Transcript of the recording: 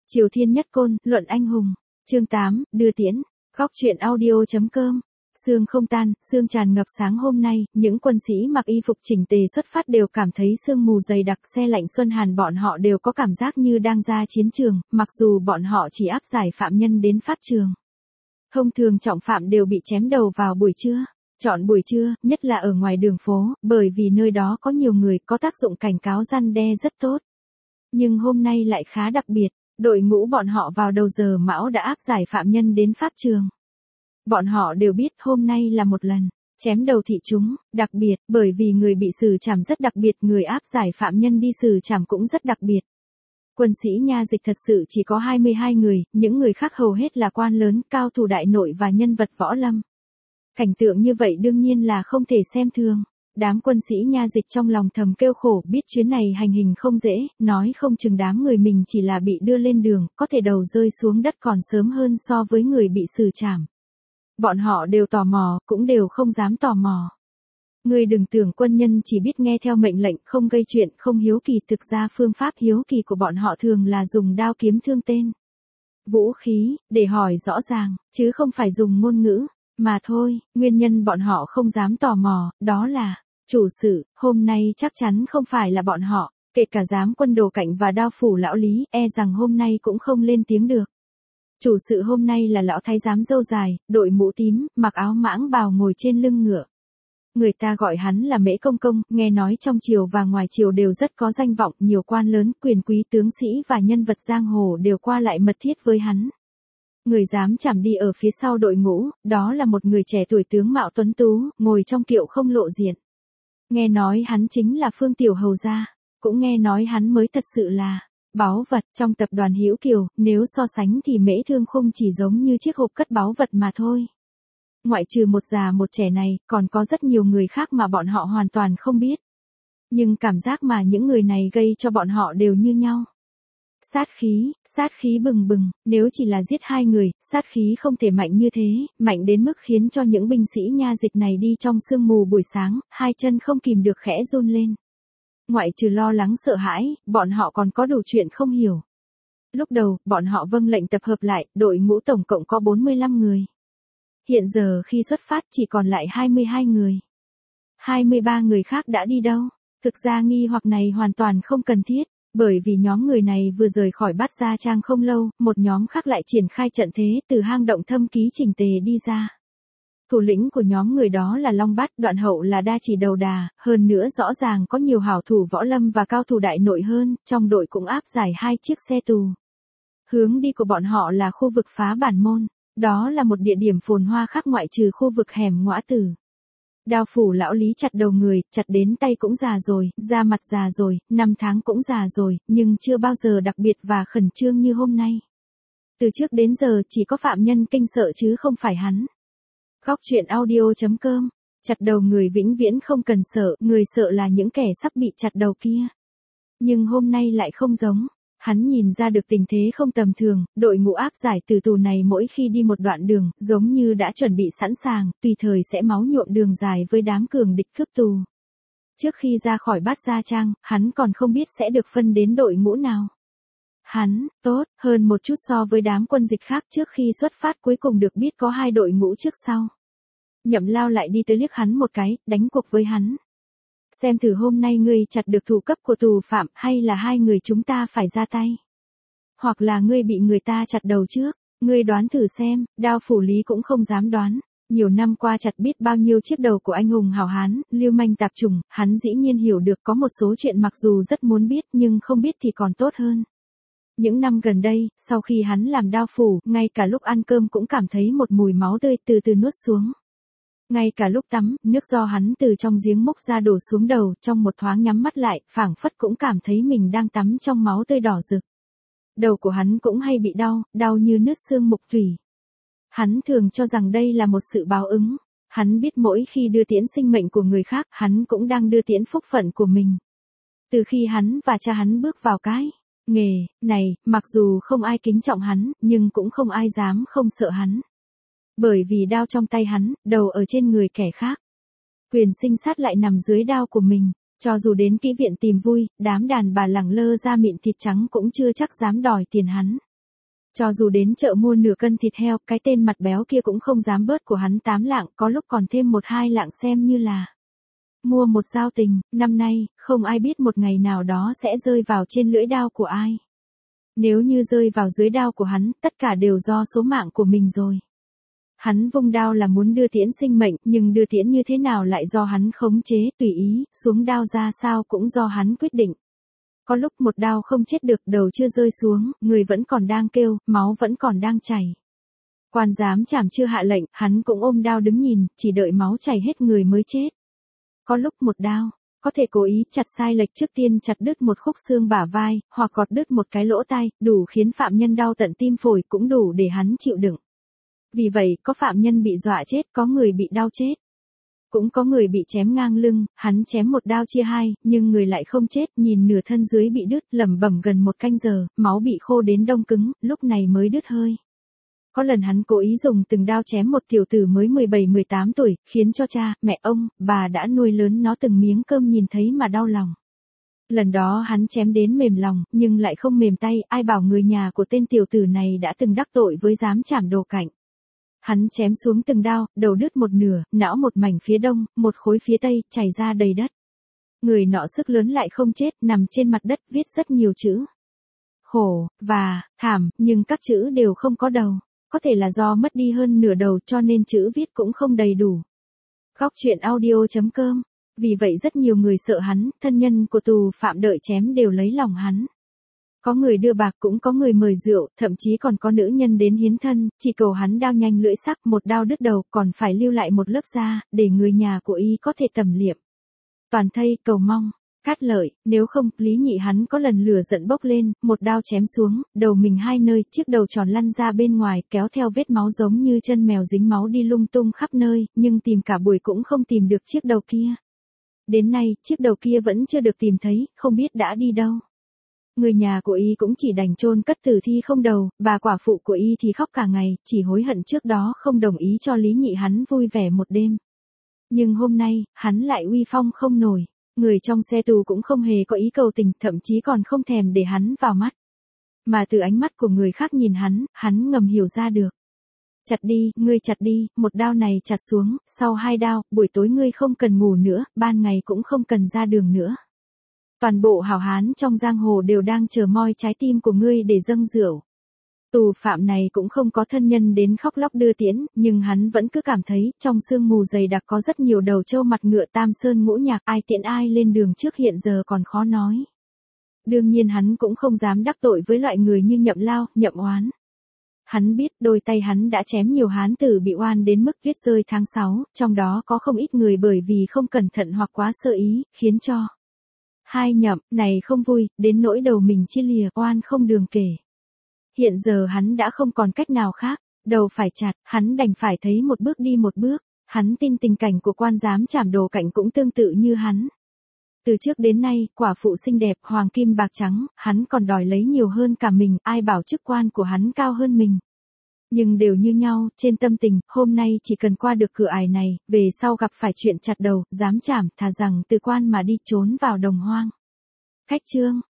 Triều Thiên Nhất Côn, Luận Anh Hùng. Chương 8, Đưa Tiễn. Góc truyện audio.com. Sương không tan, sương tràn ngập sáng hôm nay, những quân sĩ mặc y phục chỉnh tề xuất phát đều cảm thấy sương mù dày đặc, xe lạnh xuân hàn, bọn họ đều có cảm giác như đang ra chiến trường, mặc dù bọn họ chỉ áp giải phạm nhân đến pháp trường. Thông thường trọng phạm đều bị chém đầu vào buổi trưa. Chọn buổi trưa, nhất là ở ngoài đường phố, bởi vì nơi đó có nhiều người, có tác dụng cảnh cáo răn đe rất tốt. Nhưng hôm nay lại khá đặc biệt, đội ngũ bọn họ vào đầu giờ mão đã áp giải phạm nhân đến pháp trường. Bọn họ đều biết hôm nay là một lần chém đầu thị chúng, đặc biệt, bởi vì người bị xử trảm rất đặc biệt, người áp giải phạm nhân đi xử trảm cũng rất đặc biệt. Quân sĩ nha dịch thật sự chỉ có 22 người, những người khác hầu hết là quan lớn, cao thủ đại nội và nhân vật võ lâm. Cảnh tượng như vậy đương nhiên là không thể xem thường. Đám quân sĩ nha dịch trong lòng thầm kêu khổ, biết chuyến này hành hình không dễ, nói không chừng đám người mình chỉ là bị đưa lên đường, có thể đầu rơi xuống đất còn sớm hơn so với người bị xử trảm. Bọn họ đều tò mò, cũng đều không dám tò mò. Ngươi đừng tưởng quân nhân chỉ biết nghe theo mệnh lệnh, không gây chuyện, không hiếu kỳ, thực ra phương pháp hiếu kỳ của bọn họ thường là dùng đao kiếm thương tên. Vũ khí, để hỏi rõ ràng, chứ không phải dùng ngôn ngữ, mà thôi. Nguyên nhân bọn họ không dám tò mò, đó là, chủ sự, hôm nay chắc chắn không phải là bọn họ, kể cả giám quân Đồ Cạnh và đao phủ lão Lý, e rằng hôm nay cũng không lên tiếng được. Chủ sự hôm nay là lão thái giám râu dài, đội mũ tím, mặc áo mãng bào, ngồi trên lưng ngựa. Người ta gọi hắn là Mễ Công Công, nghe nói trong triều và ngoài triều đều rất có danh vọng, nhiều quan lớn, quyền quý, tướng sĩ và nhân vật giang hồ đều qua lại mật thiết với hắn. Người dám chảm đi ở phía sau đội ngũ, đó là một người trẻ tuổi tướng mạo tuấn tú, ngồi trong kiệu không lộ diện. Nghe nói hắn chính là Phương Tiểu Hầu gia, cũng nghe nói hắn mới thật sự là báu vật trong tập đoàn Hữu Kiều, nếu so sánh thì Mễ Thương Khung chỉ giống như chiếc hộp cất báu vật mà thôi. Ngoại trừ một già một trẻ này, còn có rất nhiều người khác mà bọn họ hoàn toàn không biết. Nhưng cảm giác mà những người này gây cho bọn họ đều như nhau. Sát khí bừng bừng, nếu chỉ là giết hai người, sát khí không thể mạnh như thế, mạnh đến mức khiến cho những binh sĩ nha dịch này đi trong sương mù buổi sáng, hai chân không kìm được khẽ run lên. Ngoại trừ lo lắng sợ hãi, bọn họ còn có đủ chuyện không hiểu. Lúc đầu, bọn họ vâng lệnh tập hợp lại, đội ngũ tổng cộng có 45 người. Hiện giờ khi xuất phát chỉ còn lại 22 người. 23 người khác đã đi đâu? Thực ra nghi hoặc này hoàn toàn không cần thiết, bởi vì nhóm người này vừa rời khỏi Bát Gia Trang không lâu, một nhóm khác lại triển khai trận thế từ hang động Thâm Ký chỉnh tề đi ra. Thủ lĩnh của nhóm người đó là Long Bát, Đoạn Hậu là đa chỉ đầu đà, hơn nữa rõ ràng có nhiều hảo thủ võ lâm và cao thủ đại nội hơn, trong đội cũng áp giải 2 chiếc xe tù. Hướng đi của bọn họ là khu vực Phá Bản Môn, đó là một địa điểm phồn hoa khác ngoại trừ khu vực hẻm ngõa tử. Đao phủ lão Lý chặt đầu người, chặt đến tay cũng già rồi, da mặt già rồi, 5 tháng cũng già rồi, nhưng chưa bao giờ đặc biệt và khẩn trương như hôm nay. Từ trước đến giờ chỉ có phạm nhân kinh sợ chứ không phải hắn. Góc truyện audio.com. Chặt đầu người vĩnh viễn không cần sợ, người sợ là những kẻ sắp bị chặt đầu kia. Nhưng hôm nay lại không giống. Hắn nhìn ra được tình thế không tầm thường, đội ngũ áp giải từ tù này mỗi khi đi một đoạn đường, giống như đã chuẩn bị sẵn sàng, tùy thời sẽ máu nhuộm đường dài với đám cường địch cướp tù. Trước khi ra khỏi Bát Gia Trang, hắn còn không biết sẽ được phân đến đội ngũ nào. Hắn, tốt, hơn một chút so với đám quân dịch khác trước khi xuất phát, cuối cùng được biết có 2 đội ngũ trước sau. Nhậm Lao lại đi tới liếc hắn một cái, đánh cuộc với hắn. Xem thử hôm nay ngươi chặt được thủ cấp của tù phạm hay là 2 người chúng ta phải ra tay. Hoặc là ngươi bị người ta chặt đầu trước, ngươi đoán thử xem. Đao phủ Lý cũng không dám đoán. Nhiều năm qua chặt biết bao nhiêu chiếc đầu của anh hùng hảo hán, lưu manh tạp chủng, hắn dĩ nhiên hiểu được có một số chuyện mặc dù rất muốn biết nhưng không biết thì còn tốt hơn. Những năm gần đây, sau khi hắn làm đao phủ, ngay cả lúc ăn cơm cũng cảm thấy một mùi máu tươi từ từ nuốt xuống. Ngay cả lúc tắm, nước do hắn từ trong giếng múc ra đổ xuống đầu, trong một thoáng nhắm mắt lại, phảng phất cũng cảm thấy mình đang tắm trong máu tươi đỏ rực. Đầu của hắn cũng hay bị đau, đau như nứt xương mục thủy. Hắn thường cho rằng đây là một sự báo ứng. Hắn biết mỗi khi đưa tiễn sinh mệnh của người khác, hắn cũng đang đưa tiễn phúc phận của mình. Từ khi hắn và cha hắn bước vào cái nghề này, mặc dù không ai kính trọng hắn, nhưng cũng không ai dám không sợ hắn. Bởi vì đao trong tay hắn, đầu ở trên người kẻ khác. Quyền sinh sát lại nằm dưới đao của mình. Cho dù đến kỹ viện tìm vui, đám đàn bà lẳng lơ da mịn thịt trắng cũng chưa chắc dám đòi tiền hắn. Cho dù đến chợ mua nửa cân thịt heo, cái tên mặt béo kia cũng không dám bớt của hắn 8 lạng, có lúc còn thêm 1-2 lạng xem như là mua một giao tình. Năm nay, không ai biết một ngày nào đó sẽ rơi vào trên lưỡi đao của ai. Nếu như rơi vào dưới đao của hắn, tất cả đều do số mạng của mình rồi. Hắn vung đao là muốn đưa tiễn sinh mệnh, nhưng đưa tiễn như thế nào lại do hắn khống chế, tùy ý, xuống đao ra sao cũng do hắn quyết định. Có lúc một đao không chết được, đầu chưa rơi xuống, người vẫn còn đang kêu, máu vẫn còn đang chảy. Quan giám trảm chưa hạ lệnh, hắn cũng ôm đao đứng nhìn, chỉ đợi máu chảy hết người mới chết. Có lúc một đao, có thể cố ý chặt sai lệch, trước tiên chặt đứt một khúc xương bả vai, hoặc gọt đứt một cái lỗ tai, đủ khiến phạm nhân đau tận tim phổi, cũng đủ để hắn chịu đựng. Vì vậy, có phạm nhân bị dọa chết, có người bị đau chết. Cũng có người bị chém ngang lưng, hắn chém một đao chia hai, nhưng người lại không chết, nhìn nửa thân dưới bị đứt, lẩm bẩm gần 1 canh giờ, máu bị khô đến đông cứng, lúc này mới đứt hơi. Có lần hắn cố ý dùng từng đao chém một tiểu tử mới 17-18 tuổi, khiến cho cha, mẹ ông, bà đã nuôi lớn nó từng miếng cơm nhìn thấy mà đau lòng. Lần đó hắn chém đến mềm lòng, nhưng lại không mềm tay, ai bảo người nhà của tên tiểu tử này đã từng đắc tội với giám trảm đồ cạnh. Hắn chém xuống từng đao, đầu đứt một nửa, não một mảnh phía đông, một khối phía tây, chảy ra đầy đất. Người nọ sức lớn lại không chết, nằm trên mặt đất viết rất nhiều chữ. Khổ, và, thảm, nhưng các chữ đều không có đầu. Có thể là do mất đi hơn nửa đầu cho nên chữ viết cũng không đầy đủ. Góc truyện audio.com. Vì vậy rất nhiều người sợ hắn, thân nhân của tù phạm đợi chém đều lấy lòng hắn. Có người đưa bạc, cũng có người mời rượu, thậm chí còn có nữ nhân đến hiến thân, chỉ cầu hắn đao nhanh lưỡi sắc, một đao đứt đầu, còn phải lưu lại một lớp da, để người nhà của y có thể tẩm liệm. Toàn thây, cầu mong, cát lợi, nếu không, Lý Nhị hắn có lần lửa giận bốc lên, một đao chém xuống, đầu mình 2 nơi, chiếc đầu tròn lăn ra bên ngoài, kéo theo vết máu giống như chân mèo dính máu đi lung tung khắp nơi, nhưng tìm cả buổi cũng không tìm được chiếc đầu kia. Đến nay, chiếc đầu kia vẫn chưa được tìm thấy, không biết đã đi đâu. Người nhà của y cũng chỉ đành chôn cất tử thi không đầu, bà quả phụ của y thì khóc cả ngày, chỉ hối hận trước đó không đồng ý cho Lý Nhị hắn vui vẻ một đêm. Nhưng hôm nay, hắn lại uy phong không nổi, người trong xe tù cũng không hề có ý cầu tình, thậm chí còn không thèm để hắn vào mắt. Mà từ ánh mắt của người khác nhìn hắn ngầm hiểu ra được. Chặt đi, ngươi chặt đi, một đao này chặt xuống, sau 2 đao, buổi tối ngươi không cần ngủ nữa, ban ngày cũng không cần ra đường nữa. Toàn bộ hảo hán trong giang hồ đều đang chờ moi trái tim của ngươi để dâng rượu. Tù phạm này cũng không có thân nhân đến khóc lóc đưa tiễn, nhưng hắn vẫn cứ cảm thấy, trong sương mù dày đặc có rất nhiều đầu trâu mặt ngựa tam sơn ngũ nhạc, ai tiễn ai lên đường trước hiện giờ còn khó nói. Đương nhiên hắn cũng không dám đắc tội với loại người như Nhậm Lao, Nhậm Oán. Hắn biết đôi tay hắn đã chém nhiều hán tử bị oan đến mức tuyết rơi tháng 6, trong đó có không ít người bởi vì không cẩn thận hoặc quá sơ ý, khiến cho hai Nhậm này không vui, đến nỗi đầu mình chia lìa, oan không đường kể. Hiện giờ hắn đã không còn cách nào khác, đầu phải chặt, hắn đành phải thấy một bước đi một bước. Hắn tin tình cảnh của quan giám trảm đồ cạnh cũng tương tự như hắn. Từ trước đến nay, quả phụ xinh đẹp, hoàng kim bạc trắng, hắn còn đòi lấy nhiều hơn cả mình, ai bảo chức quan của hắn cao hơn mình. Nhưng đều như nhau, trên tâm tình, hôm nay chỉ cần qua được cửa ải này, về sau gặp phải chuyện chặt đầu, dám trảm, thà rằng từ quan mà đi trốn vào đồng hoang. Khách chương.